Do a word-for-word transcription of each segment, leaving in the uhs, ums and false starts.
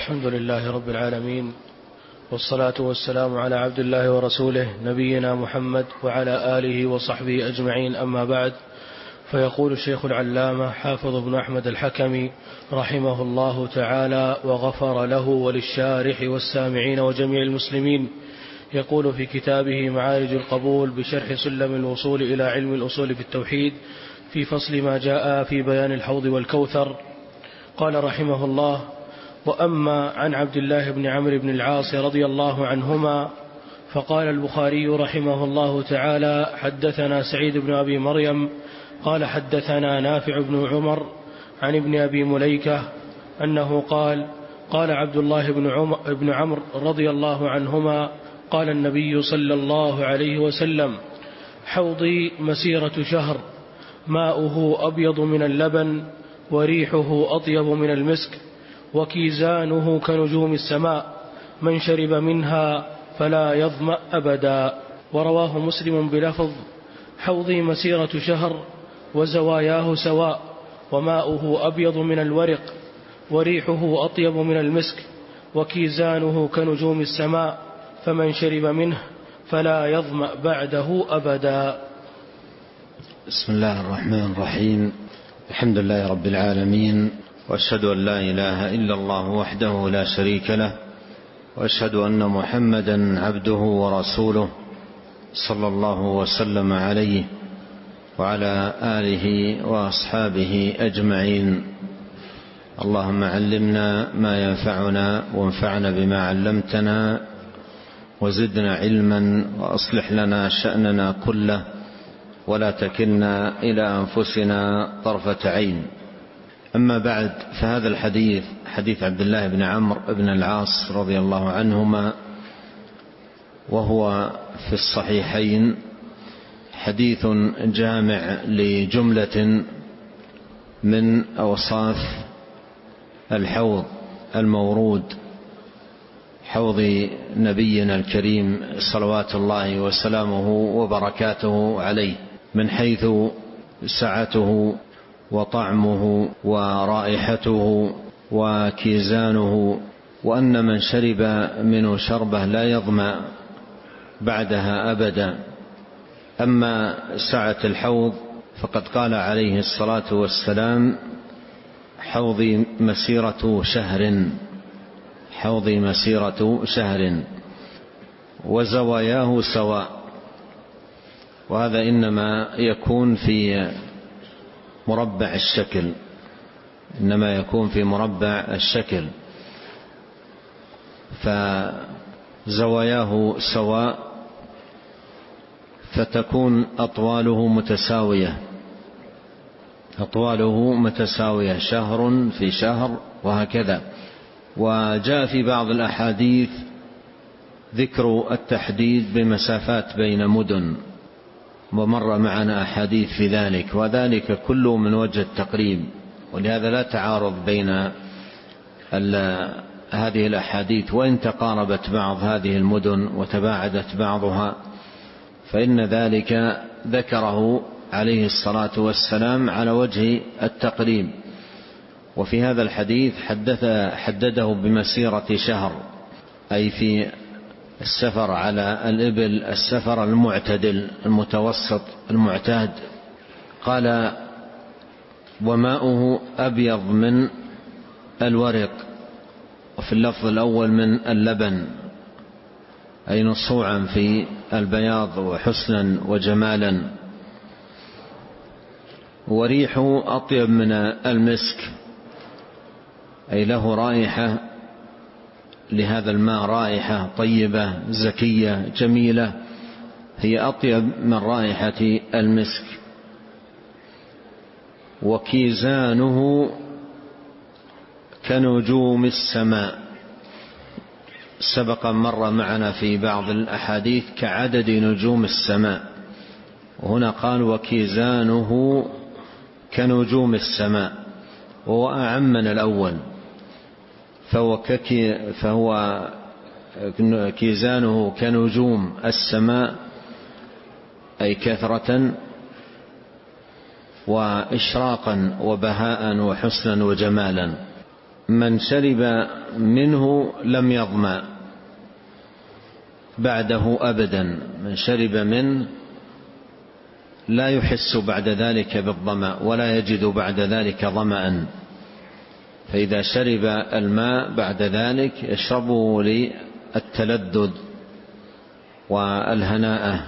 الحمد لله رب العالمين، والصلاة والسلام على عبد الله ورسوله نبينا محمد وعلى آله وصحبه أجمعين، أما بعد. فيقول الشيخ العلامة حافظ بن أحمد الحكمي رحمه الله تعالى وغفر له وللشارح والسامعين وجميع المسلمين، يقول في كتابه معارج القبول بشرح سلم الوصول إلى علم الأصول في التوحيد في فصل ما جاء في بيان الحوض والكوثر، قال رحمه الله: وأما عن عبد الله بن عمرو بن العاص رضي الله عنهما فقال البخاري رحمه الله تعالى: حدثنا سعيد بن أبي مريم قال حدثنا نافع بن عمر عن ابن أبي مليكة أنه قال: قال عبد الله بن, عمر بن عمرو رضي الله عنهما: قال النبي صلى الله عليه وسلم: حوضي مسيرة شهر، ماؤه أبيض من اللبن، وريحه أطيب من المسك، وكيزانه كنجوم السماء، من شرب منها فلا يظمأ أبدا. ورواه مسلم بلفظ: حوضي مسيرة شهر، وزواياه سواء، وماؤه أبيض من الورق، وريحه أطيب من المسك، وكيزانه كنجوم السماء، فمن شرب منه فلا يظمأ بعده أبدا. بسم الله الرحمن الرحيم. الحمد لله رب العالمين، وأشهد أن لا إله إلا الله وحده لا شريك له، وأشهد أن محمدا عبده ورسوله صلى الله وسلم عليه وعلى آله وأصحابه أجمعين. اللهم علمنا ما ينفعنا، وانفعنا بما علمتنا، وزدنا علما، وأصلح لنا شأننا كله، ولا تكلنا إلى أنفسنا طرفة عين. أما بعد، فهذا الحديث حديث عبد الله بن عمرو بن العاص رضي الله عنهما، وهو في الصحيحين، حديث جامع لجملة من أوصاف الحوض المورود، حوض نبينا الكريم صلوات الله وسلامه وبركاته عليه، من حيث سعته وطعمه ورائحته وكيزانه، وأن من شرب منه شربة لا يظمأ بعدها أبدا. أما سعة الحوض فقد قال عليه الصلاة والسلام: حوضي مسيرة شهر، حوضي مسيرة شهر، وزواياه سواء. وهذا إنما يكون في مربع الشكل، إنما يكون في مربع الشكل، فزواياه سواء، فتكون أطواله متساوية، أطواله متساوية، شهر في شهر وهكذا. وجاء في بعض الأحاديث ذكر التحديد بمسافات بين مدن، ومر معنا أحاديث في ذلك، وذلك كله من وجه التقريب، ولهذا لا تعارض بين هذه الأحاديث، وإن تقاربت بعض هذه المدن وتباعدت بعضها، فإن ذلك ذكره عليه الصلاة والسلام على وجه التقريب. وفي هذا الحديث حدث حدده بمسيرة شهر، أي في السفر على الإبل، السفر المعتدل المتوسط المعتاد. قال: وماؤه أبيض من الورق، وفي اللفظ الأول من اللبن، أي نصوعا في البياض وحسنا وجمالا. وريحه أطيب من المسك، أي له رائحة، لهذا الماء رائحة طيبة زكية جميلة، هي أطيب من رائحة المسك. وكيزانه كنجوم السماء، سبق مر معنا في بعض الأحاديث كعدد نجوم السماء، وهنا قال: وكيزانه كنجوم السماء، وهو أعم من الأول، فهو, ككي فهو كيزانه كنجوم السماء، أي كثرة وإشراقا وبهاء وحسنا وجمالا. من شرب منه لم يظمأ بعده أبدا، من شرب منه لا يحس بعد ذلك بالظمأ ولا يجد بعد ذلك ظمأ، فإذا شرب الماء بعد ذلك يشربه للتلذذ والهناءة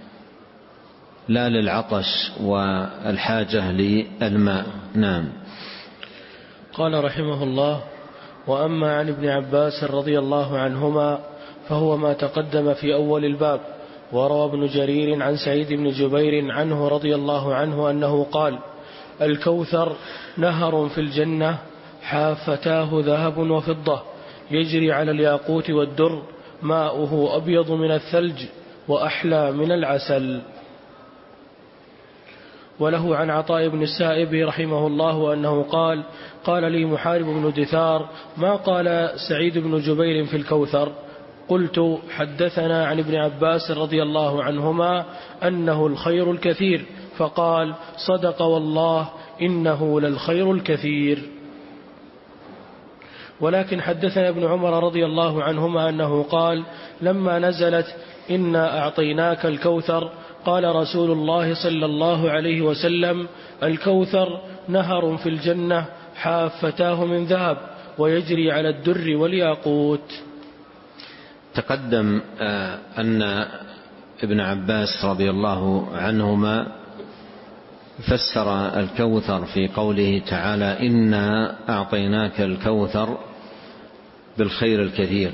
لا للعطش والحاجة للماء. نعم. قال رحمه الله: وأما عن ابن عباس رضي الله عنهما فهو ما تقدم في أول الباب. وروى ابن جرير عن سعيد بن جبير عنه رضي الله عنه أنه قال: الكوثر نهر في الجنة حافتاه ذهب وفضة يجري على الياقوت والدر ماؤه أبيض من الثلج وأحلى من العسل. وله عن عطاء بن السائب رحمه الله أنه قال: قال لي محارب بن دثار: ما قال سعيد بن جبير في الكوثر؟ قلت: حدثنا عن ابن عباس رضي الله عنهما أنه الخير الكثير، فقال: صدق والله إنه للخير الكثير. ولكن حدثنا ابن عمر رضي الله عنهما أنه قال: لما نزلت إنا أعطيناك الكوثر قال رسول الله صلى الله عليه وسلم: الكوثر نهر في الجنة حافتاه من ذهب ويجري على الدر والياقوت. تقدم أن ابن عباس رضي الله عنهما فسر الكوثر في قوله تعالى: إنا أعطيناك الكوثر بالخير الكثير.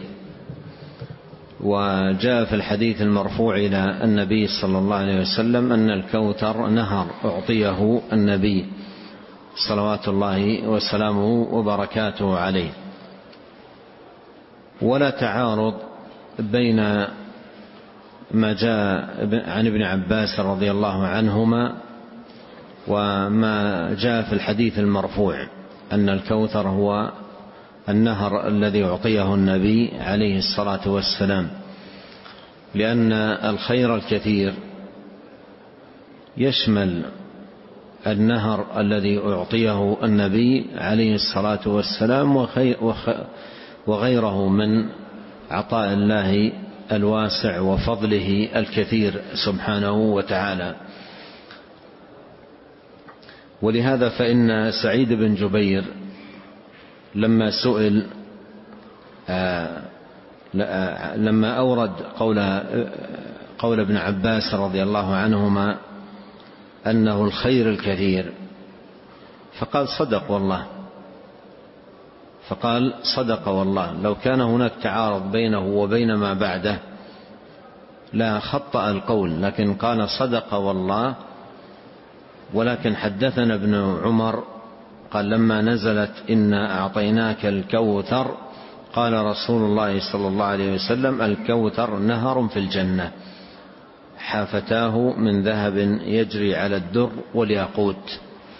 وجاء في الحديث المرفوع إلى النبي صلى الله عليه وسلم أن الكوثر نهر أعطيه النبي صلوات الله وسلامه وبركاته عليه. ولا تعارض بين ما جاء عن ابن عباس رضي الله عنهما وما جاء في الحديث المرفوع أن الكوثر هو النهر الذي أعطيه النبي عليه الصلاة والسلام، لأن الخير الكثير يشمل النهر الذي أعطيه النبي عليه الصلاة والسلام وغيره من عطاء الله الواسع وفضله الكثير سبحانه وتعالى. ولهذا فإن سعيد بن جبير لما سئل لما أورد قول قول ابن عباس رضي الله عنهما أنه الخير الكثير فقال: صدق والله. فقال: صدق والله. لو كان هناك تعارض بينه وبين ما بعده لا خطأ القول، لكن قال: صدق والله. ولكن حدثنا ابن عمر قال: لما نزلت إنا أعطيناك الكوثر قال رسول الله صلى الله عليه وسلم: الكوثر نهر في الجنة حافتاه من ذهب يجري على الدر والياقوت.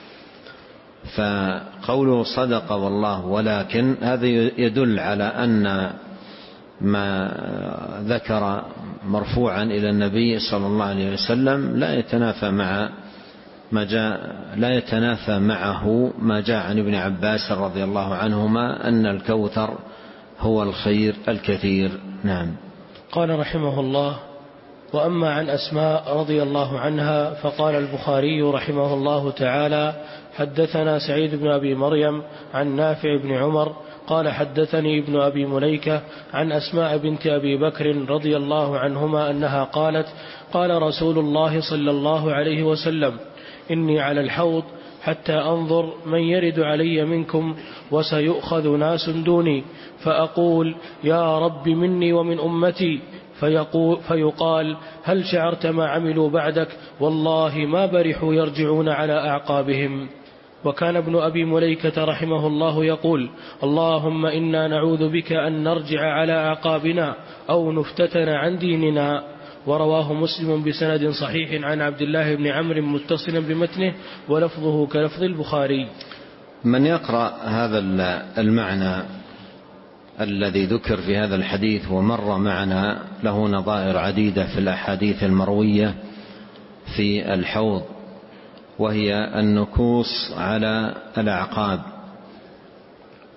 فقوله صدق والله ولكن هذا يدل على أن ما ذكر مرفوعا إلى النبي صلى الله عليه وسلم لا يتنافى مع ما جاء لا يتنافى معه ما جاء عن ابن عباس رضي الله عنهما أن الكوثر هو الخير الكثير. نعم. قال رحمه الله: وأما عن أسماء رضي الله عنها فقال البخاري رحمه الله تعالى: حدثنا سعيد بن أبي مريم عن نافع بن عمر قال: حدثني ابن أبي مليكة عن أسماء بنت أبي بكر رضي الله عنهما أنها قالت: قال رسول الله صلى الله عليه وسلم: إني على الحوض حتى أنظر من يرد علي منكم وسيؤخذ ناس دوني، فأقول: يا رب مني ومن أمتي، فيقول فيقال: هل شعرت ما عملوا بعدك؟ والله ما برحوا يرجعون على أعقابهم. وكان ابن أبي مليكة رحمه الله يقول: اللهم إنا نعوذ بك أن نرجع على أعقابنا أو نفتتن عن ديننا. ورواه مسلم بسند صحيح عن عبد الله بن عمرو متصلا بمتنه ولفظه كلفظ البخاري. من يقرأ هذا المعنى الذي ذكر في هذا الحديث ومر معنا له نظائر عديدة في الأحاديث المروية في الحوض، وهي النكوص على الأعقاب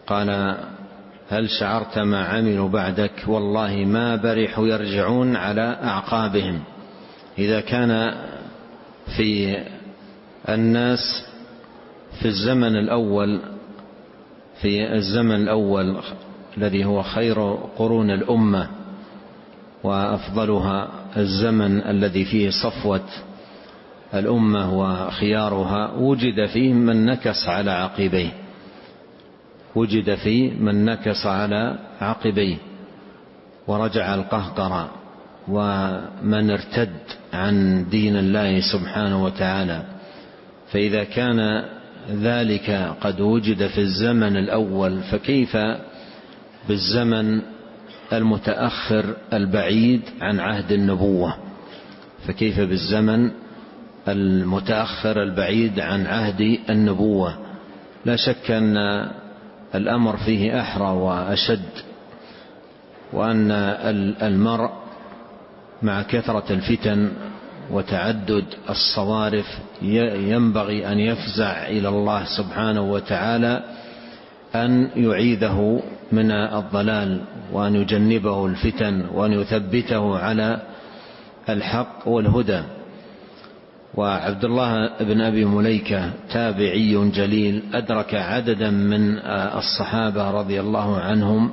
قال: هل شعرت ما عملوا بعدك؟ والله ما برحوا يرجعون على أعقابهم. إذا كان في الناس في الزمن الأول في الزمن الأول الذي هو خير قرون الأمة وأفضلها، الزمن الذي فيه صفوة الأمة وخيارها، وجد فيه من نكص على عقبيه وجد فيه من نكص على عقبيه ورجع القهقرة، ومن ارتد عن دين الله سبحانه وتعالى. فإذا كان ذلك قد وجد في الزمن الأول، فكيف بالزمن المتأخر البعيد عن عهد النبوة فكيف بالزمن المتأخر البعيد عن عهد النبوة؟ لا شك أن الأمر فيه أحرى وأشد، وأن المرء مع كثرة الفتن وتعدد الصوارف ينبغي أن يفزع إلى الله سبحانه وتعالى أن يعيذه من الضلال، وأن يجنبه الفتن، وأن يثبته على الحق والهدى. وعبد الله بن أبي مليكة تابعي جليل أدرك عددا من الصحابة رضي الله عنهم،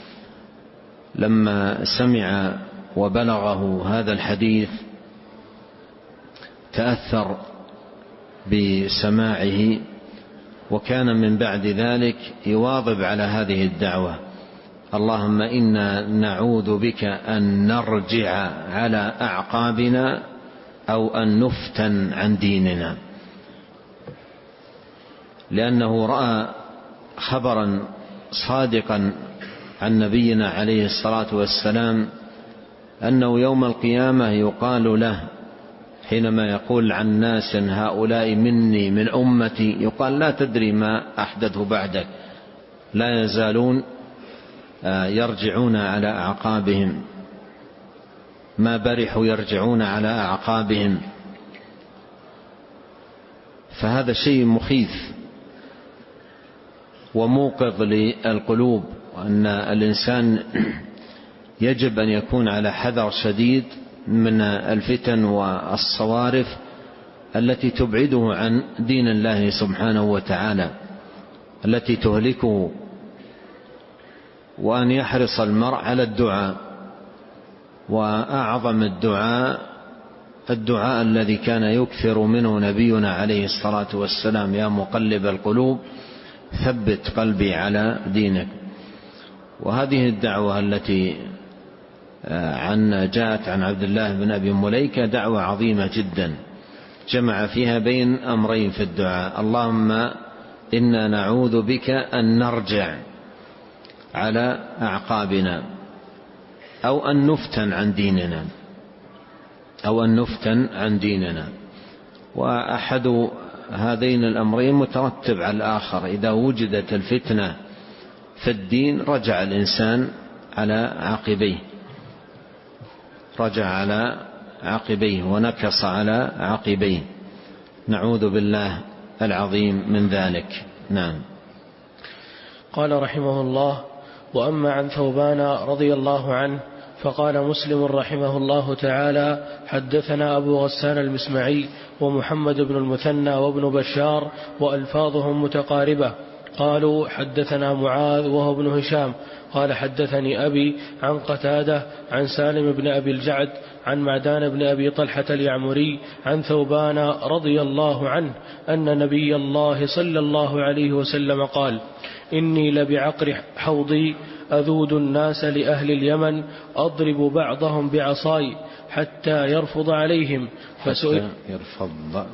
لما سمع وبلغه هذا الحديث تأثر بسماعه، وكان من بعد ذلك يواظب على هذه الدعوة: اللهم إنا نعوذ بك أن نرجع على أعقابنا أو أن نفتن عن ديننا، لأنه رأى خبرا صادقا عن نبينا عليه الصلاة والسلام أنه يوم القيامة يقال له حينما يقول عن ناس هؤلاء مني من أمتي، يقال: لا تدري ما أحدثه بعدك، لا يزالون يرجعون على أعقابهم، ما برحوا يرجعون على أعقابهم. فهذا شيء مخيف وموقظ للقلوب، وأن الإنسان يجب أن يكون على حذر شديد من الفتن والصوارف التي تبعده عن دين الله سبحانه وتعالى، التي تهلكه، وأن يحرص المرء على الدعاء. وأعظم الدعاء الدعاء الذي كان يكثر منه نبينا عليه الصلاة والسلام: يا مقلب القلوب ثبت قلبي على دينك. وهذه الدعوة التي عن جاءت عن عبد الله بن أبي مليكة دعوة عظيمة جدا، جمع فيها بين أمرين في الدعاء: اللهم إنا نعوذ بك أن نرجع على أعقابنا أو أن نفتن عن ديننا أو أن نفتن عن ديننا وأحد هذين الأمرين مترتب على الآخر. إذا وجدت الفتنة في الدين رجع الإنسان على عقبيه رجع على عقبيه ونكص على عقبيه، نعوذ بالله العظيم من ذلك. نعم. قال رحمه الله: وأما عن ثوبان رضي الله عنه فقال مسلم رحمه الله تعالى: حدثنا أبو غسان المسمعي ومحمد بن المثنى وابن بشار وألفاظهم متقاربة، قالوا حدثنا معاذ وهو ابن هشام قال حدثني أبي عن قتادة عن سالم بن أبي الجعد عن معدان بن أبي طلحة اليعمري عن ثوبان رضي الله عنه أن نبي الله صلى الله عليه وسلم قال: إني لبعقر حوضي أذود الناس لأهل اليمن أضرب بعضهم بعصاي حتى يرفض عليهم فسئل يرفض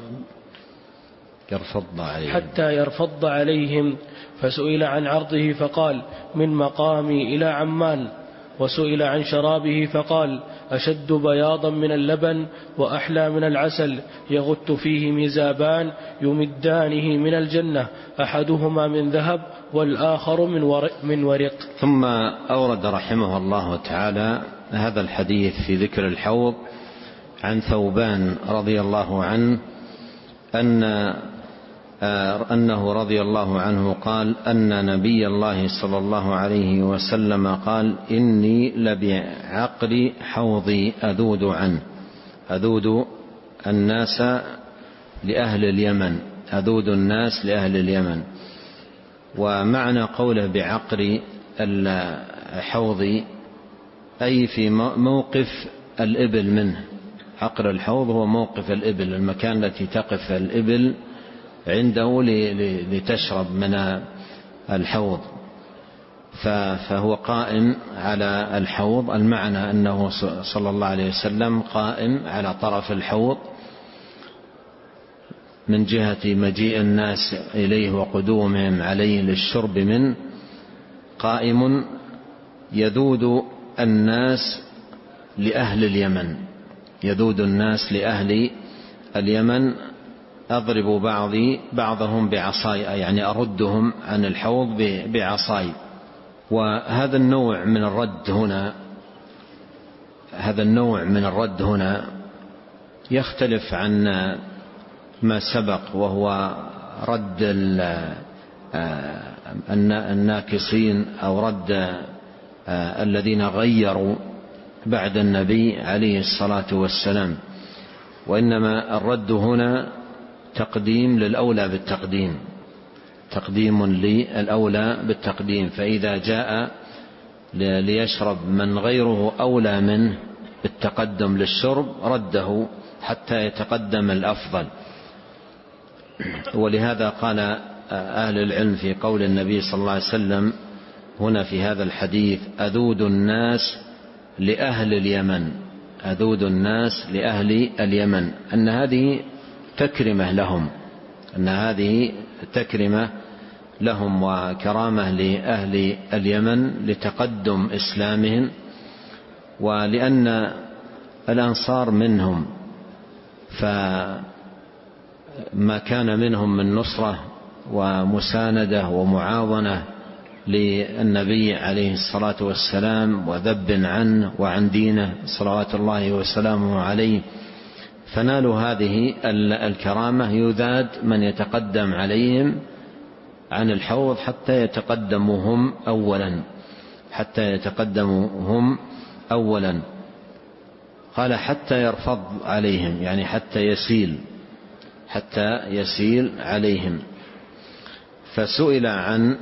يرفض عليهم حتى يرفض عليهم فسئل عن عرضه فقال: من مقامي إلى عمان. وسئل عن شرابه فقال: أشد بياضا من اللبن وأحلى من العسل، يغت فيه ميزابان يمدانه من الجنة، أحدهما من ذهب والآخر من ورق, من ورق. ثم أورد رحمه الله تعالى هذا الحديث في ذكر الحوض عن ثوبان رضي الله عنه أن أنه رضي الله عنه قال أن نبي الله صلى الله عليه وسلم قال: إني لبعقر حوضي أذود عنه، أذود الناس لأهل اليمن، أذود الناس لأهل اليمن. ومعنى قوله بعقر الحوض أي في موقف الإبل منه. عقر الحوض هو موقف الإبل، المكان التي تقف الإبل عنده لتشرب من الحوض، فهو قائم على الحوض. المعنى أنه صلى الله عليه وسلم قائم على طرف الحوض من جهة مجيء الناس إليه وقدومهم عليه للشرب منه، قائم يذود الناس لأهل اليمن، يذود الناس لأهل اليمن. أضرب بعضي بعضهم بعصاي، يعني أردهم عن الحوض بعصاي. وهذا النوع من الرد هنا هذا النوع من الرد هنا يختلف عن ما سبق، وهو رد الناكصين أو رد الذين غيروا بعد النبي عليه الصلاة والسلام. وإنما الرد هنا تقديم للأولى بالتقديم، تقديم للأولى بالتقديم. فإذا جاء ليشرب من غيره أولى منه بالتقدم للشرب رده حتى يتقدم الأفضل. ولهذا قال أهل العلم في قول النبي صلى الله عليه وسلم هنا في هذا الحديث: أذود الناس لأهل اليمن، أذود الناس لأهل اليمن، أن هذه تكرمة لهم، أن هذه تكرمة لهم وكرامة لأهل اليمن لتقدم إسلامهم، ولأن الأنصار منهم، فما كان منهم من نصرة ومساندة ومعاونة للنبي عليه الصلاة والسلام وذب عنه وعن دينه صلوات الله وسلامه عليه، فنالوا هذه الكرامة. يذاد من يتقدم عليهم عن الحوض حتى يتقدموا هم أولا، حتى يتقدموا هم أولا. قال: حتى يرفض عليهم، يعني حتى يسيل، حتى يسيل عليهم. فسئل عن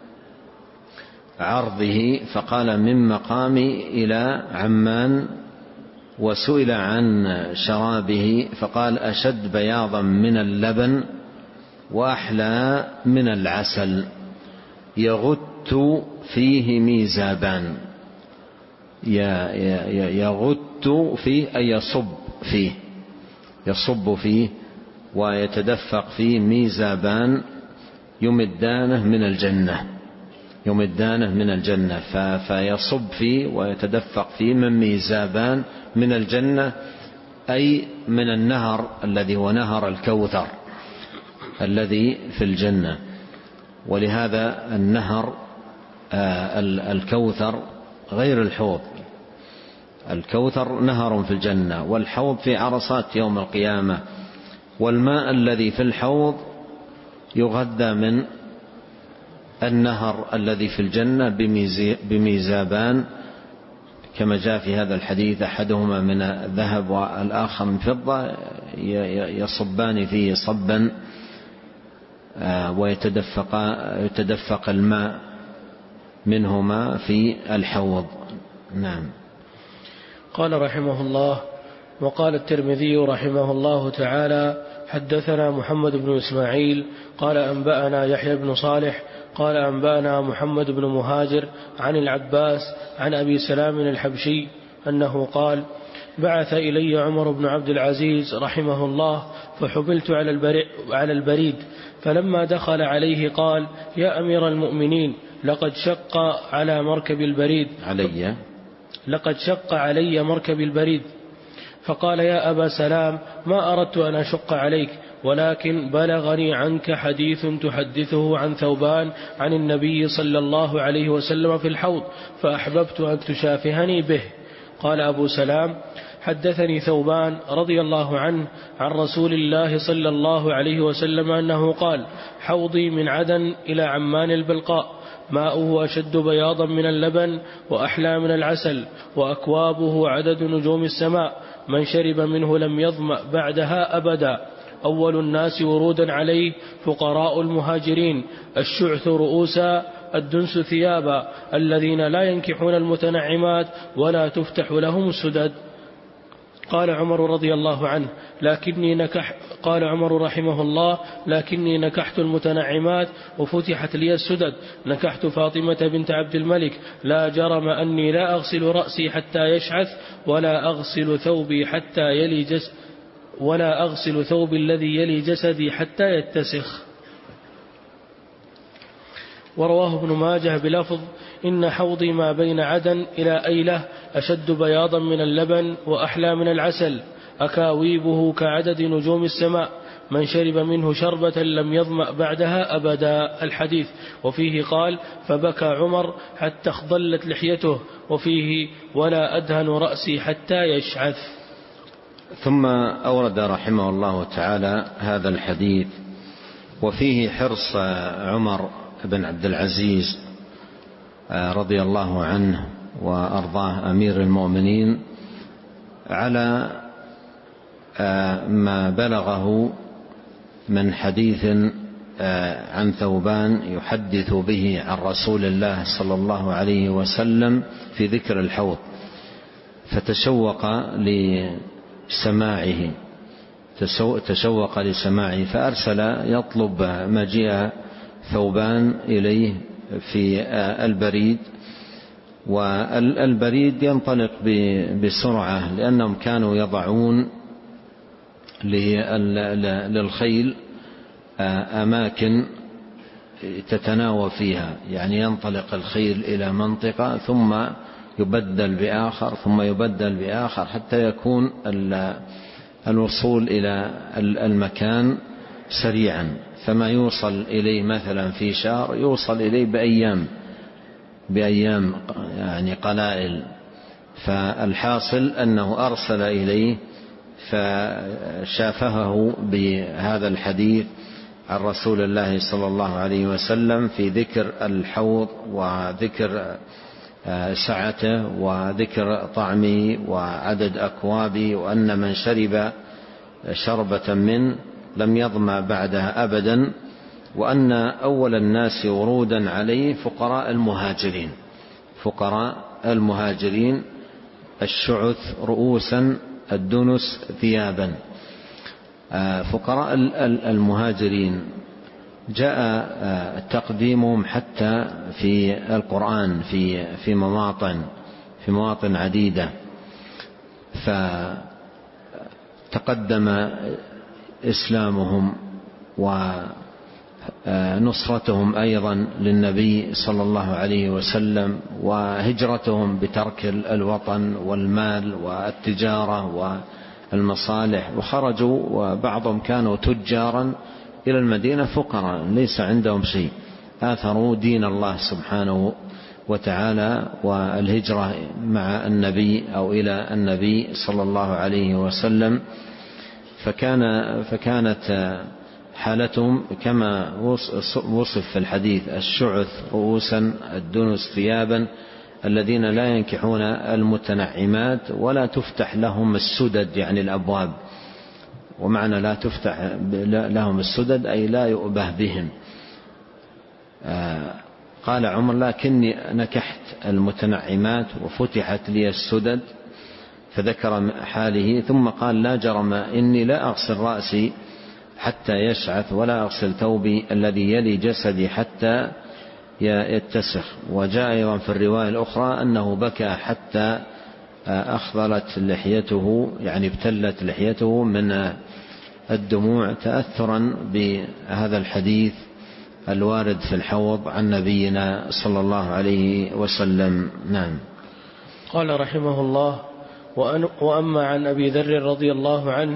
عرضه فقال: من مقامي إلى عمان. وسئل عن شرابه فقال: أشد بياضا من اللبن وأحلى من العسل، يغت فيه ميزابان. يغت فيه أي يصب فيه، يصب فيه ويتدفق فيه ميزابان يمدانه من الجنة، يمدانه من الجنة. فيصب فيه ويتدفق فيه من ميزابان من الجنة، أي من النهر الذي هو نهر الكوثر الذي في الجنة. ولهذا النهر الكوثر غير الحوض، الكوثر نهر في الجنة، والحوض في عرصات يوم القيامة. والماء الذي في الحوض يغذى من النهر الذي في الجنة بميزابان، كما جاء في هذا الحديث: أحدهما من الذهب والآخر من فضة، يصبان فيه صبا ويتدفق الماء منهما في الحوض. نعم. قال رحمه الله: وقال الترمذي رحمه الله تعالى: حدثنا محمد بن إسماعيل قال أنبأنا يحيى بن صالح قال أنبأنا محمد بن مهاجر عن العباس عن أبي سلام الحبشي أنه قال: بعث إلي عمر بن عبد العزيز رحمه الله فحبلت على البريد، فلما دخل عليه قال: يا أمير المؤمنين، لقد شق على مركب البريد علي لقد شق علي مركب البريد. فقال: يا أبا سلام، ما أردت أن أشق عليك، ولكن بلغني عنك حديث تحدثه عن ثوبان عن النبي صلى الله عليه وسلم في الحوض، فأحببت أن تشافهني به. قال أبو سلام: حدثني ثوبان رضي الله عنه عن رسول الله صلى الله عليه وسلم أنه قال: حوضي من عدن إلى عمان البلقاء، ماؤه أشد بياضا من اللبن وأحلى من العسل، وأكوابه عدد نجوم السماء، من شرب منه لم يظمأ بعدها أبدا. أول الناس ورودا عليه فقراء المهاجرين، الشعث رؤوسا، الدنس ثيابا، الذين لا ينكحون المتنعمات ولا تفتح لهم السدد. قال عمر رضي الله عنه: لكني نكح قال عمر رحمه الله: لكني نكحت المتنعمات وفتحت لي السدد، نكحت فاطمة بنت عبد الملك، لا جرم أني لا أغسل رأسي حتى يشعث ولا أغسل ثوبي حتى يلي جس ولا أغسل ثوبي الذي يلي جسدي حتى يتسخ. ورواه ابن ماجه بلفظ: إن حوضي ما بين عدن إلى أيلة أشد بياضا من اللبن وأحلى من العسل، أكاويبه كعدد نجوم السماء، من شرب منه شربة لم يظمأ بعدها أبدا. الحديث. وفيه قال: فبكى عمر حتى اخضلت لحيته، وفيه: ولا أدهن رأسي حتى يشعث. ثم أورد رحمه الله تعالى هذا الحديث وفيه حرص عمر بن عبد العزيز رضي الله عنه وأرضاه أمير المؤمنين على ما بلغه من حديث عن ثوبان يحدث به عن رسول الله صلى الله عليه وسلم في ذكر الحوض، فتشوق لسماعه تشوق لسماعه فأرسل يطلب مجيء ثوبان إليه في البريد، والبريد ينطلق بسرعة لأنهم كانوا يضعون للخيل أماكن تتناوى فيها، يعني ينطلق الخيل إلى منطقة ثم يبدل بآخر ثم يبدل بآخر حتى يكون الوصول إلى المكان سريعا، فما يوصل إليه مثلا في شهر يوصل إليه بأيام بأيام يعني قلائل. فالحاصل أنه أرسل إليه فشافهه بهذا الحديث عن رسول الله صلى الله عليه وسلم في ذكر الحوض وذكر سعته وذكر طعمه وعدد أكوابه، وأن من شرب شربة من لم يظمأ بعدها أبدا، وأن أول الناس ورودا عليه فقراء المهاجرين فقراء المهاجرين الشعث رؤوسا، الدنس ثيابا. فقراء المهاجرين جاء تقديمهم حتى في القرآن في في مواطن في مواطن عديدة، فتقدم إسلامهم ونصرتهم أيضا للنبي صلى الله عليه وسلم، وهجرتهم بترك الوطن والمال والتجارة والمصالح، وخرجوا وبعضهم كانوا تجارا إلى المدينة فقراء ليس عندهم شيء، آثروا دين الله سبحانه وتعالى والهجرة مع النبي أو إلى النبي صلى الله عليه وسلم. فكان فكانت حالتهم كما وصف في الحديث: الشعث رؤوسا، الدنس ثيابا، الذين لا ينكحون المتنعمات ولا تفتح لهم السدد يعني الأبواب، ومعنى لا تفتح لهم السدد أي لا يؤبه بهم. قال عمر: لكني نكحت المتنعمات وفتحت لي السدد، فذكر حاله ثم قال: لا جرم إني لا أغسل رأسي حتى يشعث ولا أغسل ثوبي الذي يلي جسدي حتى يتسخ. وجاء أيضا في الرواية الأخرى أنه بكى حتى أخضلت لحيته يعني ابتلت لحيته من الدموع تأثرا بهذا الحديث الوارد في الحوض عن نبينا صلى الله عليه وسلم. نعم. قال رحمه الله: وأما عن أبي ذر رضي الله عنه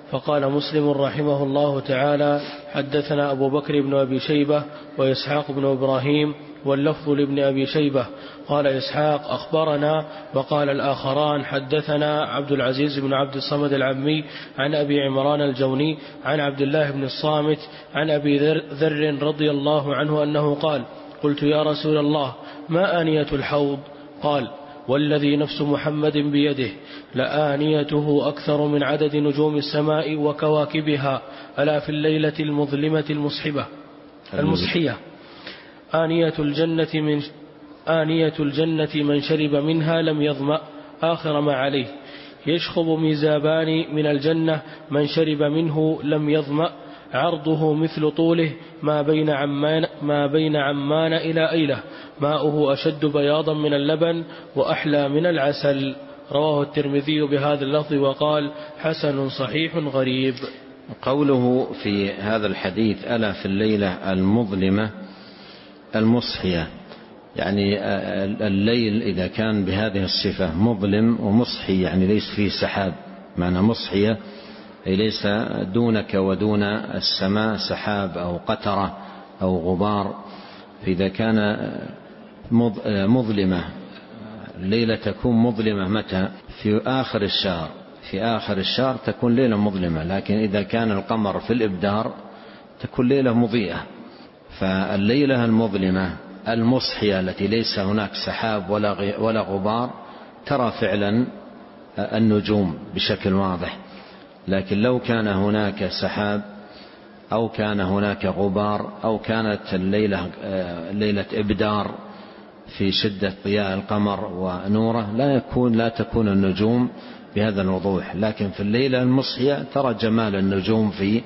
فقال مسلم رحمه الله تعالى: حدثنا أبو بكر بن أبي شيبة وإسحاق بن إبراهيم واللفظ لابن أبي شيبة. قال إسحاق: أخبرنا. وقال الآخران: حدثنا عبد العزيز بن عبد الصمد العمي عن أبي عمران الجوني عن عبد الله بن الصامت عن أبي ذر رضي الله عنه أنه قال: قلت يا رسول الله ما آنية الحوض؟ قال: والذي نفس محمد بيده لآنيته أكثر من عدد نجوم السماء وكواكبها، ألا في الليلة المظلمة المصحبة المصحية آنية الجنة من آنية الجنة من شرب منها لم يظمأ آخر ما عليه، يشخب ميزابان من الجنة من شرب منه لم يظمأ، عرضه مثل طوله ما بين عمان, ما بين عمان إلى أيلة، ماؤه أشد بياضا من اللبن وأحلى من العسل. رواه الترمذي بهذا اللفظ وقال: حسن صحيح غريب. قوله في هذا الحديث: ألا في الليلة المظلمة المصحية، يعني الليل إذا كان بهذه الصفة مظلم ومصحي، يعني ليس فيه سحاب، معنى مصحية أي ليس دونك ودون السماء سحاب أو قترة أو غبار. فإذا كان مظلمة، الليلة تكون مظلمة متى؟ في آخر الشهر، في آخر الشهر تكون ليلة مظلمة، لكن إذا كان القمر في الإبدار تكون ليلة مضيئة. فالليلة المظلمة المصحية التي ليس هناك سحاب ولا غبار ترى فعلا النجوم بشكل واضح. لكن لو كان هناك سحاب أو كان هناك غبار أو كانت الليلة ليلة إبدار في شدة ضياء القمر ونوره لا يكون لا تكون النجوم بهذا الوضوح. لكن في الليلة المصحية ترى جمال النجوم في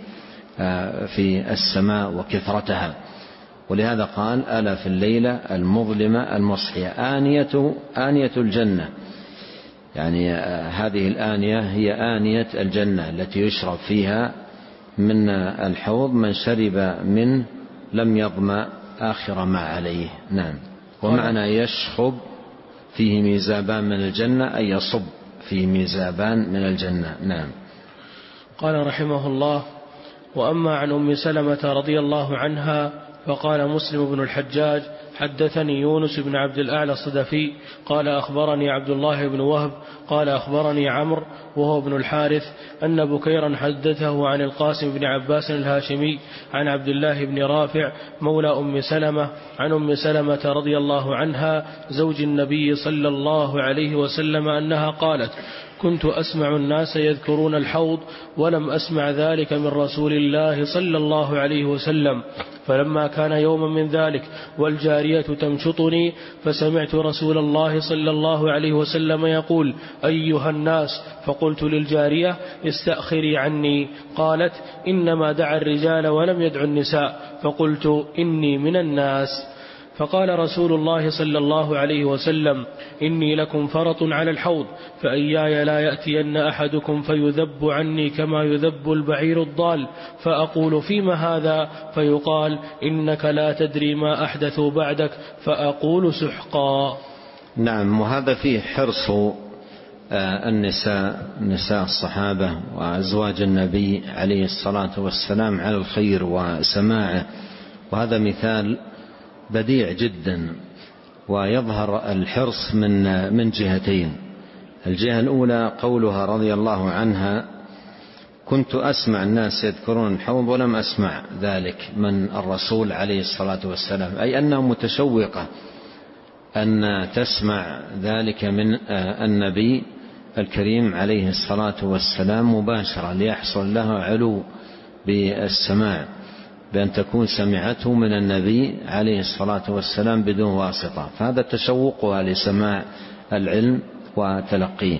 في السماء وكثرتها. ولهذا قال: ألا في الليلة المظلمة المصحية آنية آنية الجنة، يعني هذه الآنية هي آنية الجنة التي يشرب فيها من الحوض من شرب منه لم يظمأ آخر ما عليه. نعم. ومعنى يشخب فيه ميزابان من الجنة أي يصب فيه ميزابان من الجنة. نعم. قال رحمه الله: وأما عن أم سلمة رضي الله عنها فقال مسلم بن الحجاج: حدثني يونس بن عبد الأعلى الصدفي قال أخبرني عبد الله بن وهب قال أخبرني عمرو وهو ابن الحارث أن بكيرا حدثه عن القاسم بن عباس الهاشمي عن عبد الله بن رافع مولى أم سلمة عن أم سلمة رضي الله عنها زوج النبي صلى الله عليه وسلم أنها قالت: كنت أسمع الناس يذكرون الحوض ولم أسمع ذلك من رسول الله صلى الله عليه وسلم، فلما كان يوما من ذلك والجارية تمشطني فسمعت رسول الله صلى الله عليه وسلم يقول: أيها الناس، فقلت للجارية: استأخري عني. قالت: إنما دعا الرجال ولم يدع النساء. فقلت: إني من الناس. فقال رسول الله صلى الله عليه وسلم: إني لكم فرط على الحوض، فإياي لا يأتين أحدكم فيذب عني كما يذب البعير الضال، فأقول: فيما هذا؟ فيقال: إنك لا تدري ما أحدثوا بعدك، فأقول: سحقا. نعم. وهذا فيه حرص النساء نساء الصحابة وأزواج النبي عليه الصلاة والسلام على الخير وسماعه، وهذا مثال بديع جدا. ويظهر الحرص من من جهتين. الجهة الأولى قولها رضي الله عنها: كنت أسمع الناس يذكرون الحوض ولم أسمع ذلك من الرسول عليه الصلاة والسلام، أي أنها متشوقة أن تسمع ذلك من النبي الكريم عليه الصلاة والسلام مباشرة، ليحصل لها علو بالسماع بأن تكون سمعته من النبي عليه الصلاة والسلام بدون واسطة. فهذا تشوقها لسماع العلم وتلقيه.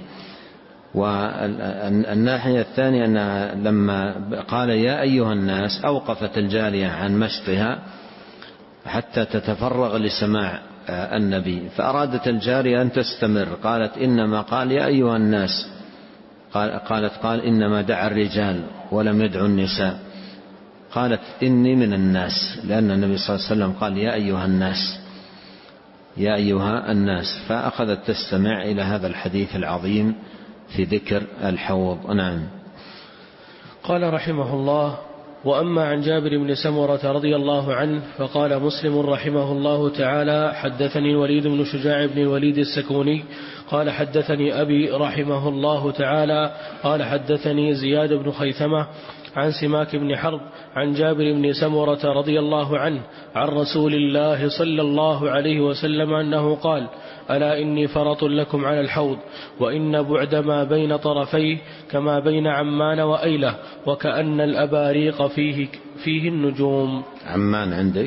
والناحية الثانية أنها لما قال يا أيها الناس أوقفت الجارية عن مشطها حتى تتفرغ لسماع النبي، فأرادت الجارية أن تستمر، قالت إنما قال يا أيها الناس، قالت قال إنما دعا الرجال ولم يدعو النساء، قالت إني من الناس، لأن النبي صلى الله عليه وسلم قال يا أيها الناس يا أيها الناس، فأخذت تستمع إلى هذا الحديث العظيم في ذكر الحوض. نعم. قال رحمه الله: وأما عن جابر بن سمرة رضي الله عنه فقال مسلم رحمه الله تعالى: حدثني الوليد بن شجاع بن الوليد السكوني قال حدثني أبي رحمه الله تعالى قال حدثني زياد بن خيثمة عن سماك بن حرب عن جابر بن سمرة رضي الله عنه عن رسول الله صلى الله عليه وسلم أنه قال: ألا إني فرط لكم على الحوض، وإن بعد ما بين طرفيه كما بين عمان وأيلة، وكأن الأباريق فيه, فيه النجوم. عمان عندك؟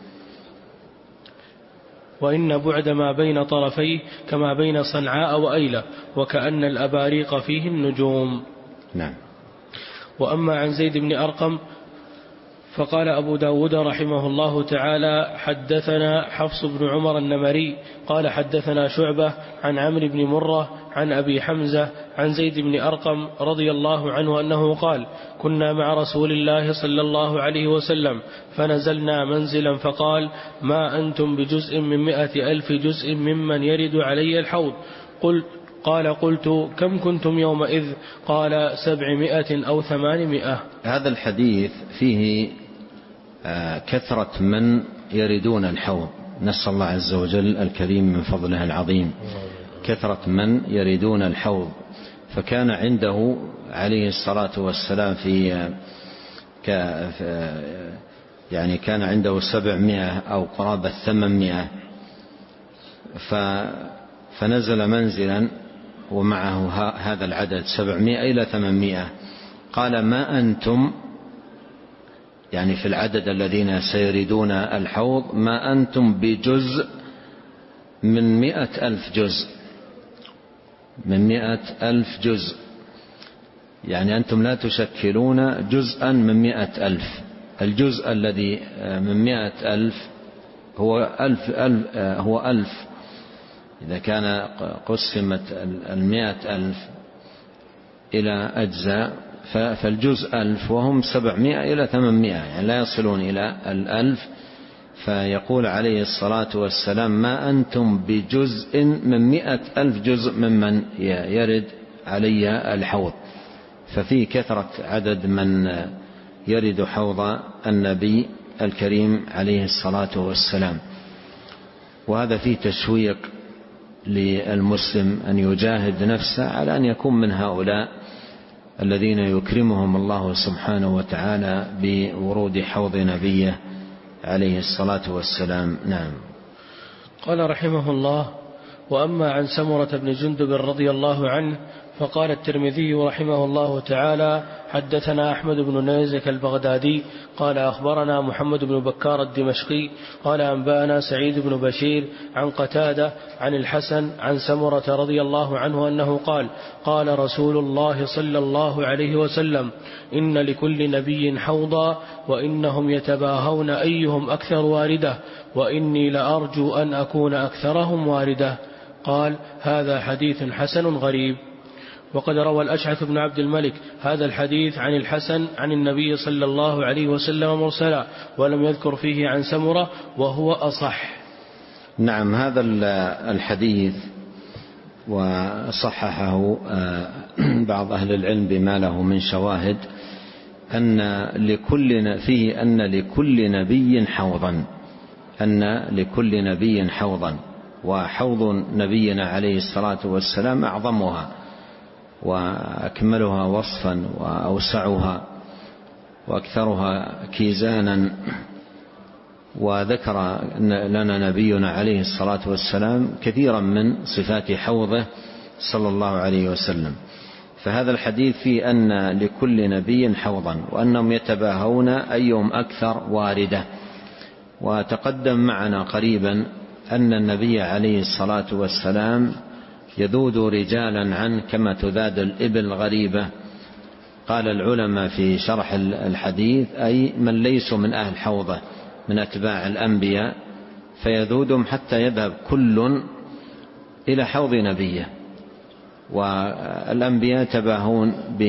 وإن بعد ما بين طرفيه كما بين صنعاء وأيلة، وكأن الأباريق فيه النجوم. نعم. وأما عن زيد بن أرقم فقال أبو داود رحمه الله تعالى: حدثنا حفص بن عمر النمري قال حدثنا شعبة عن عمرو بن مرة عن أبي حمزة عن زيد بن أرقم رضي الله عنه أنه قال: كنا مع رسول الله صلى الله عليه وسلم فنزلنا منزلا فقال: ما أنتم بجزء من مئة ألف جزء ممن يرد علي الحوض. قل قال: قلت: كم كنتم يومئذ؟ قال: سبعمائة أو ثمانمائة. هذا الحديث فيه كثرة من يردون الحوض، نسأل الله عز وجل الكريم من فضله العظيم كثرة من يردون الحوض. فكان عنده عليه الصلاة والسلام في يعني كان عنده سبعمائة أو قرابة ثمانمائة، فنزل منزلا ومعه هذا العدد سبعمائة إلى ثمانمائة. قال: ما أنتم، يعني في العدد الذين سيردون الحوض، ما أنتم بجزء من مئة ألف جزء، من مئة ألف جزء، يعني أنتم لا تشكلون جزءا من مئة ألف. الجزء الذي من مئة ألف هو ألف, ألف هو ألف إذا كان قسمت المئة ألف إلى أجزاء، فالجزء ألف وهم سبعمائة إلى ثمانمائة، يعني لا يصلون إلى الألف. فيقول عليه الصلاة والسلام: ما أنتم بجزء من مئة ألف جزء ممن يرد علي الحوض. ففي كثرة عدد من يرد حوض النبي الكريم عليه الصلاة والسلام. وهذا فيه تشويق للمسلم أن يجاهد نفسه على أن يكون من هؤلاء الذين يكرمهم الله سبحانه وتعالى بورود حوض نبيه عليه الصلاة والسلام. نعم. قال رحمه الله: وأما عن سمرة بن جندب رضي الله عنه فقال الترمذي رحمه الله تعالى: حدثنا أحمد بن نيزك البغدادي قال أخبرنا محمد بن بكار الدمشقي قال أنبانا سعيد بن بشير عن قتادة عن الحسن عن سمرة رضي الله عنه أنه قال: قال رسول الله صلى الله عليه وسلم: إن لكل نبي حوضا، وإنهم يتباهون أيهم أكثر واردة، وإني لأرجو أن أكون أكثرهم واردة. قال: هذا حديث حسن غريب. وقد روى الأشعث بن عبد الملك هذا الحديث عن الحسن عن النبي صلى الله عليه وسلم مرسلا، ولم يذكر فيه عن سمرة، وهو أصح. نعم. هذا الحديث وصححه بعض أهل العلم بما له من شواهد، أن لكل فيه أن لكل نبي حوضا، أن لكل نبي حوضا، وحوض نبينا عليه الصلاة والسلام أعظمها وأكملها وصفا وأوسعها وأكثرها كيزانا. وذكر لنا نبينا عليه الصلاة والسلام كثيرا من صفات حوضه صلى الله عليه وسلم. فهذا الحديث فيه أن لكل نبي حوضا، وأنهم يتباهون أيهم أكثر واردة. وتقدم معنا قريبا أن النبي عليه الصلاة والسلام يذود رجالا عنه كما تذاد الإبل الغريبة. قال العلماء في شرح الحديث: أي من ليسوا من أهل حوضه من أتباع الأنبياء، فيذودهم حتى يذهب كل إلى حوض نبيه. والأنبياء تباهون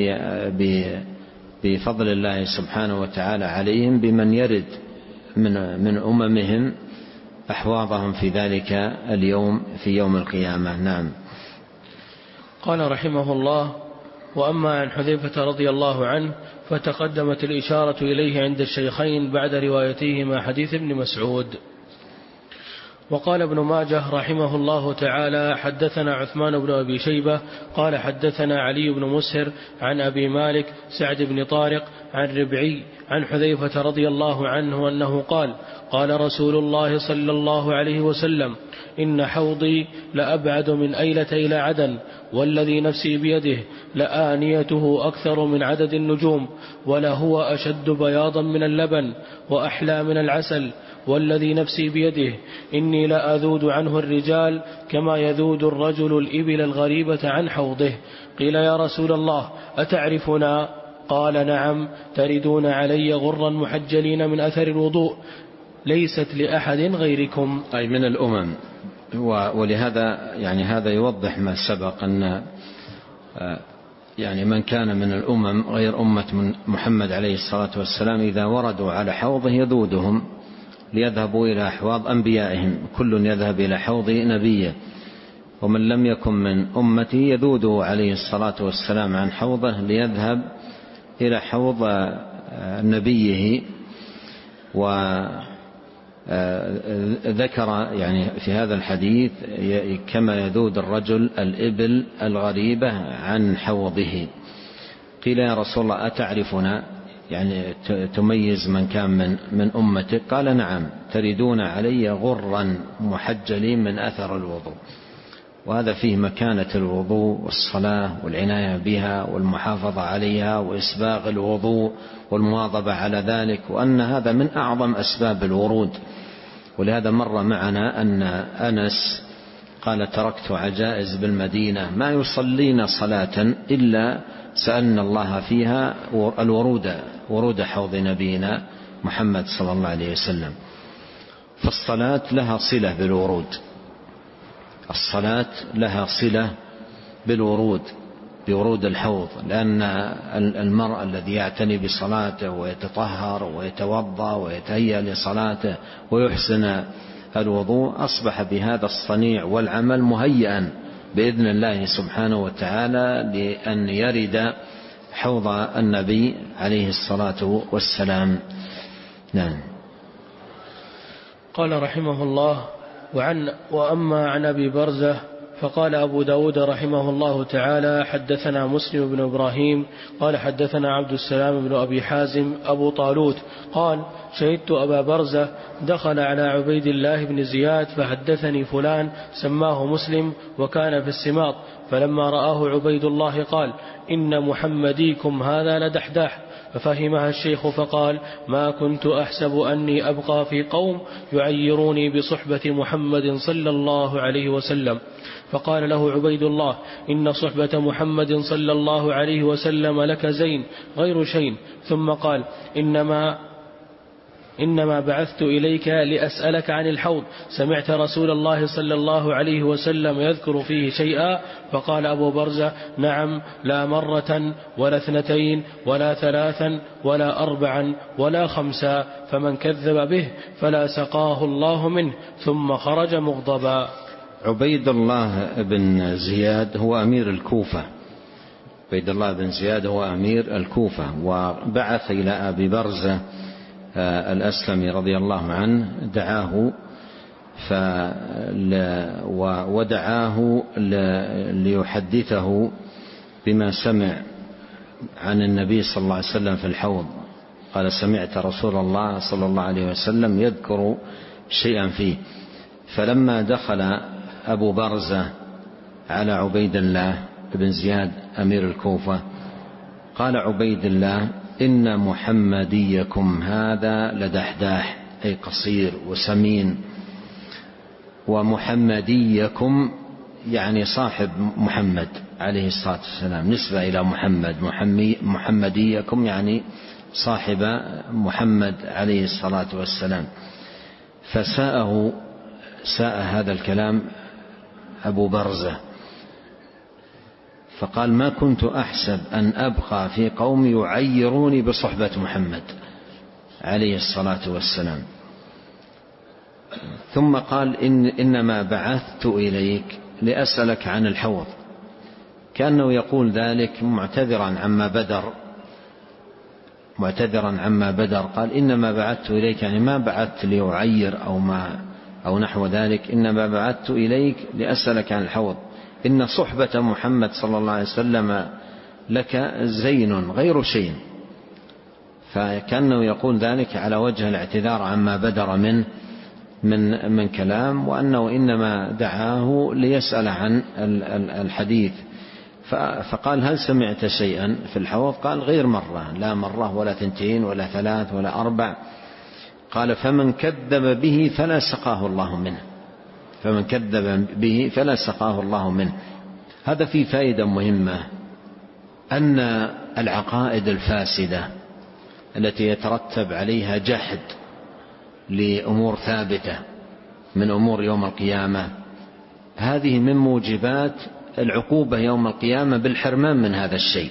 بفضل الله سبحانه وتعالى عليهم بمن يرد من من أممهم أحواضهم في ذلك اليوم في يوم القيامة. نعم. قال رحمه الله: وأما عن حذيفة رضي الله عنه فتقدمت الإشارة إليه عند الشيخين بعد روايتهما حديث ابن مسعود. وقال ابن ماجه رحمه الله تعالى حدثنا عثمان بن أبي شيبة قال حدثنا علي بن مسهر عن أبي مالك سعد بن طارق عن ربعي عن حذيفة رضي الله عنه أنه قال قال رسول الله صلى الله عليه وسلم إن حوضي لأبعد من أيلة إلى عدن والذي نفسي بيده لآنيته أكثر من عدد النجوم ولهو أشد بياضا من اللبن وأحلى من العسل والذي نفسي بيده إني لأذود عنه الرجال كما يذود الرجل الإبل الغريبة عن حوضه. قيل يا رسول الله أتعرفنا؟ قال نعم تردون علي غرا محجلين من أثر الوضوء ليست لأحد غيركم، أي من الأمم. ولهذا يعني هذا يوضح ما سبق أن يعني من كان من الأمم غير أمة من محمد عليه الصلاة والسلام إذا وردوا على حوضه يذودهم ليذهبوا إلى أحواض أنبيائهم، كل يذهب إلى حوض نبيه، ومن لم يكن من أمتي يذوده عليه الصلاة والسلام عن حوضه ليذهب إلى حوض نبيه. وذكر يعني في هذا الحديث كما يذود الرجل الإبل الغريبة عن حوضه. قيل يا رسول الله أتعرفنا؟ يعني تميز من كان من, من أمتك؟ قال نعم تردون علي غرا محجلين من أثر الوضوء. وهذا فيه مكانة الوضوء والصلاة والعناية بها والمحافظة عليها وإسباغ الوضوء والمواظبة على ذلك، وأن هذا من أعظم أسباب الورود. ولهذا مر معنا أن أنس قال تركت عجائز بالمدينة ما يصلين صلاة إلا سألنا الله فيها الورود ورود حوض نبينا محمد صلى الله عليه وسلم. فالصلاة لها صلة بالورود، الصلاة لها صلة بالورود بورود الحوض، لأن المرء الذي يعتني بصلاته ويتطهر ويتوضأ ويتهيأ لصلاته ويحسن الوضوء أصبح بهذا الصنيع والعمل مهيئا بإذن الله سبحانه وتعالى لأن يرد حوض النبي عليه الصلاة والسلام. نعم. قال رحمه الله وعن وأما عن أبي برزة فقال أبو داود رحمه الله تعالى حدثنا مسلم بن إبراهيم قال حدثنا عبد السلام بن أبي حازم أبو طالوت قال شهدت أبا برزة دخل على عبيد الله بن زياد فحدثني فلان سماه مسلم وكان في السماط، فلما رآه عبيد الله قال إن محمديكم هذا لدحداح، ففهمها الشيخ فقال ما كنت أحسب أني أبقى في قوم يعيروني بصحبة محمد صلى الله عليه وسلم. فقال له عبيد الله إن صحبة محمد صلى الله عليه وسلم لك زين غير شين، ثم قال إنما إنما بعثت إليك لأسألك عن الحوض، سمعت رسول الله صلى الله عليه وسلم يذكر فيه شيئا؟ فقال أبو برزة نعم لا مرة ولا اثنتين ولا ثلاثا ولا أربعا ولا خمسا، فمن كذب به فلا سقاه الله منه، ثم خرج مغضبا. عبيد الله بن زياد هو أمير الكوفة، عبيد الله بن زياد هو أمير الكوفة، وبعث إلى أبي برزة الأسلمي رضي الله عنه دعاه ودعاه ليحدثه بما سمع عن النبي صلى الله عليه وسلم في الحوض. قال سمعت رسول الله صلى الله عليه وسلم يذكر شيئا فيه. فلما دخل أبو برزة على عبيد الله بن زياد أمير الكوفة قال عبيد الله إن محمديكم هذا لدحداح، أي قصير وسمين، ومحمديكم يعني صاحب محمد عليه الصلاة والسلام نسبة إلى محمد، محمديكم يعني صاحب محمد عليه الصلاة والسلام. فساءه ساء هذا الكلام أبو برزة، فقال ما كنت أحسب أن أبقى في قوم يعيروني بصحبة محمد عليه الصلاة والسلام. ثم قال إن إنما بعثت إليك لأسألك عن الحوض، كأنه يقول ذلك معتذرا عما بدر معتذرا عما بدر قال إنما بعثت إليك، يعني ما بعثت لأعير أو, ما أو نحو ذلك، إنما بعثت إليك لأسألك عن الحوض، إن صحبة محمد صلى الله عليه وسلم لك زين غير شيء. فكأنه يقول ذلك على وجه الاعتذار عما بدر من من من كلام، وأنه إنما دعاه ليسأل عن الحديث. فقال هل سمعت شيئا في الحوض؟ قال غير مرة، لا مرة ولا ثنتين ولا ثلاث ولا أربع. قال فمن كذب به فلا سقاه الله منه، فمن كذب به فلا سقاه الله منه. هذا فيه فائدة مهمة، أن العقائد الفاسدة التي يترتب عليها جحد لأمور ثابتة من أمور يوم القيامة، هذه من موجبات العقوبة يوم القيامة بالحرمان من هذا الشيء.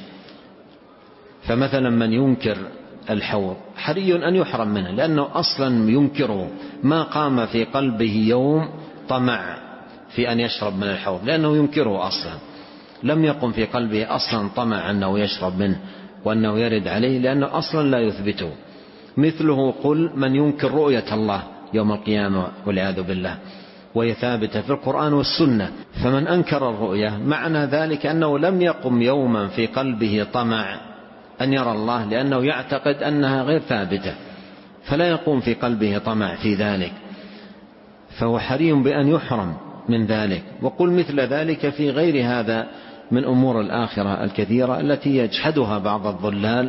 فمثلا من ينكر الحوض حري أن يحرم منه، لأنه أصلا ينكره، ما قام في قلبه يوم طمع في أن يشرب من الحوض، لأنه ينكره أصلا، لم يقم في قلبه أصلا طمع أنه يشرب منه وأنه يرد عليه، لأنه أصلا لا يثبته. مثله قل من ينكر رؤية الله يوم القيامة والعياذ بالله، وهي ثابتة في القرآن والسنة. فمن أنكر الرؤية معنى ذلك أنه لم يقم يوما في قلبه طمع أن يرى الله، لأنه يعتقد أنها غير ثابتة، فلا يقوم في قلبه طمع في ذلك، فهو حري بأن يحرم من ذلك. وقل مثل ذلك في غير هذا من أمور الآخرة الكثيرة التي يجحدها بعض الضلال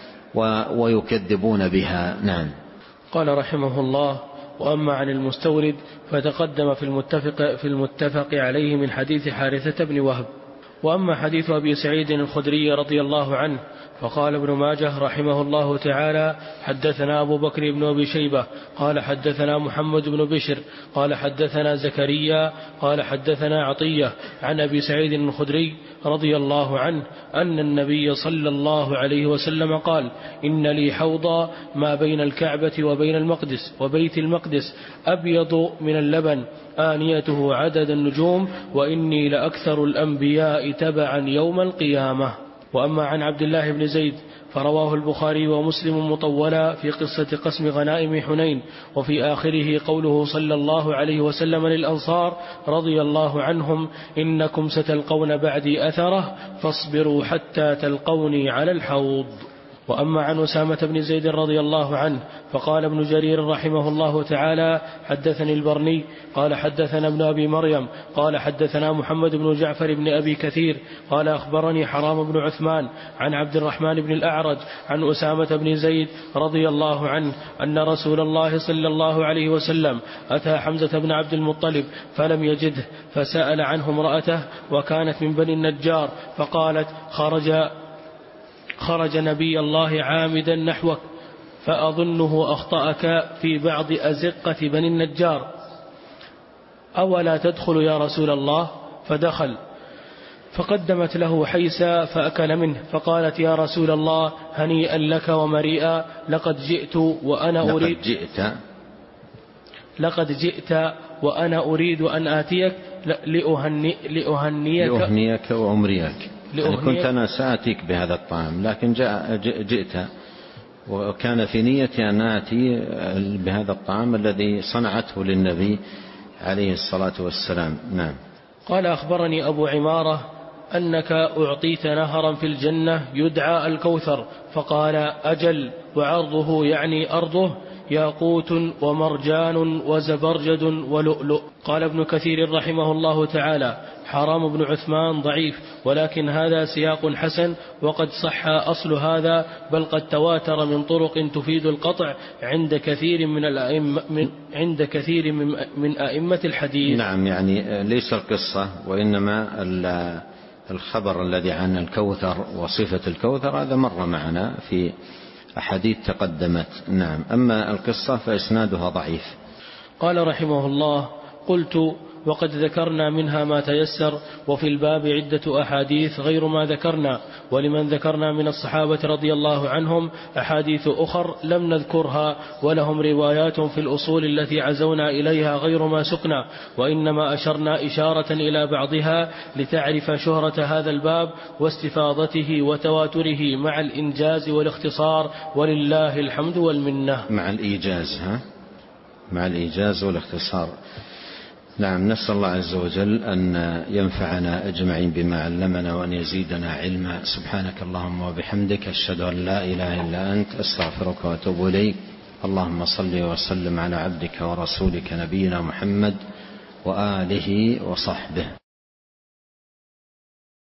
ويكذبون بها. نعم. قال رحمه الله: وأما عن المستورد فتقدم في المتفق, في المتفق عليه من حديث حارثة بن وهب. وأما حديث أبي سعيد الخدري رضي الله عنه فقال ابن ماجه رحمه الله تعالى: حدثنا أبو بكر بن أبي شيبة قال حدثنا محمد بن بشر قال حدثنا زكريا قال حدثنا عطية عن أبي سعيد الخدري رضي الله عنه أن النبي صلى الله عليه وسلم قال: إن لي حوضا ما بين الكعبة وبين المقدس وبيت المقدس أبيض من اللبن آنيته عدد النجوم، وإني لأكثر الأنبياء تبعا يوم القيامة. وأما عن عبد الله بن زيد فرواه البخاري ومسلم مطولا في قصة قسم غنائم حنين، وفي آخره قوله صلى الله عليه وسلم للأنصار رضي الله عنهم: إنكم ستلقون بعدي أثره فاصبروا حتى تلقوني على الحوض. وأما عن أسامة بن زيد رضي الله عنه فقال ابن جرير رحمه الله تعالى: حدثني البرني قال حدثنا ابن أبي مريم قال حدثنا محمد بن جعفر بن أبي كثير قال أخبرني حرام بن عثمان عن عبد الرحمن بن الأعرج عن أسامة بن زيد رضي الله عنه أن رسول الله صلى الله عليه وسلم أتى حمزة بن عبد المطلب فلم يجده، فسأل عنه امرأته وكانت من بني النجار، فقالت: خرج خرج نبي الله عامدا نحوك، فأظنه أخطأك في بعض أزقة بني النجار، أولا تدخل يا رسول الله؟ فدخل، فقدمت له حيسا فأكل منه، فقالت: يا رسول الله هنيئا لك ومريئا، لقد جئت وأنا أريد لقد جئت لقد جئت وأنا أريد أن آتيك لأهني لأهنيك لأهنيك وأمريك. يعني كنت أنا سآتيك بهذا الطعام، لكن جاء جئت وكان في نيتي أن آتي بهذا الطعام الذي صنعته للنبي عليه الصلاة والسلام. نعم. قال: أخبرني أبو عمارة أنك أعطيت نهرا في الجنة يدعى الكوثر، فقال: أجل، وعرضه يعني أرضه ياقوت ومرجان وزبرجد ولؤلؤ. قال ابن كثير رحمه الله تعالى: حرام بن عثمان ضعيف، ولكن هذا سياق حسن، وقد صح أصل هذا، بل قد تواتر من طرق تفيد القطع عند كثير من الأئمة من عند كثير من, من أئمة الحديث. نعم، يعني ليس القصة وإنما الخبر الذي عن الكوثر وصفة الكوثر هذا مر معنا في أحاديث تقدمت. نعم. أما القصة فإسنادها ضعيف. قال رحمه الله: قلت: وقد ذكرنا منها ما تيسر، وفي الباب عدة أحاديث غير ما ذكرنا، ولمن ذكرنا من الصحابة رضي الله عنهم أحاديث أخر لم نذكرها، ولهم روايات في الأصول التي عزونا إليها غير ما سقنا، وإنما أشرنا إشارة إلى بعضها لتعرف شهرة هذا الباب واستفاضته وتواتره مع الإنجاز والاختصار، ولله الحمد والمنة. مع الإيجاز ها؟ مع الإيجاز والاختصار. نعم، نسأل الله عز وجل أن ينفعنا أجمعين بما علمنا وأن يزيدنا علما. سبحانك اللهم وبحمدك، أشهد أن لا إله إلا أنت، أستغفرك وأتوب إليك. اللهم صل وسلم على عبدك ورسولك نبينا محمد وآله وصحبه.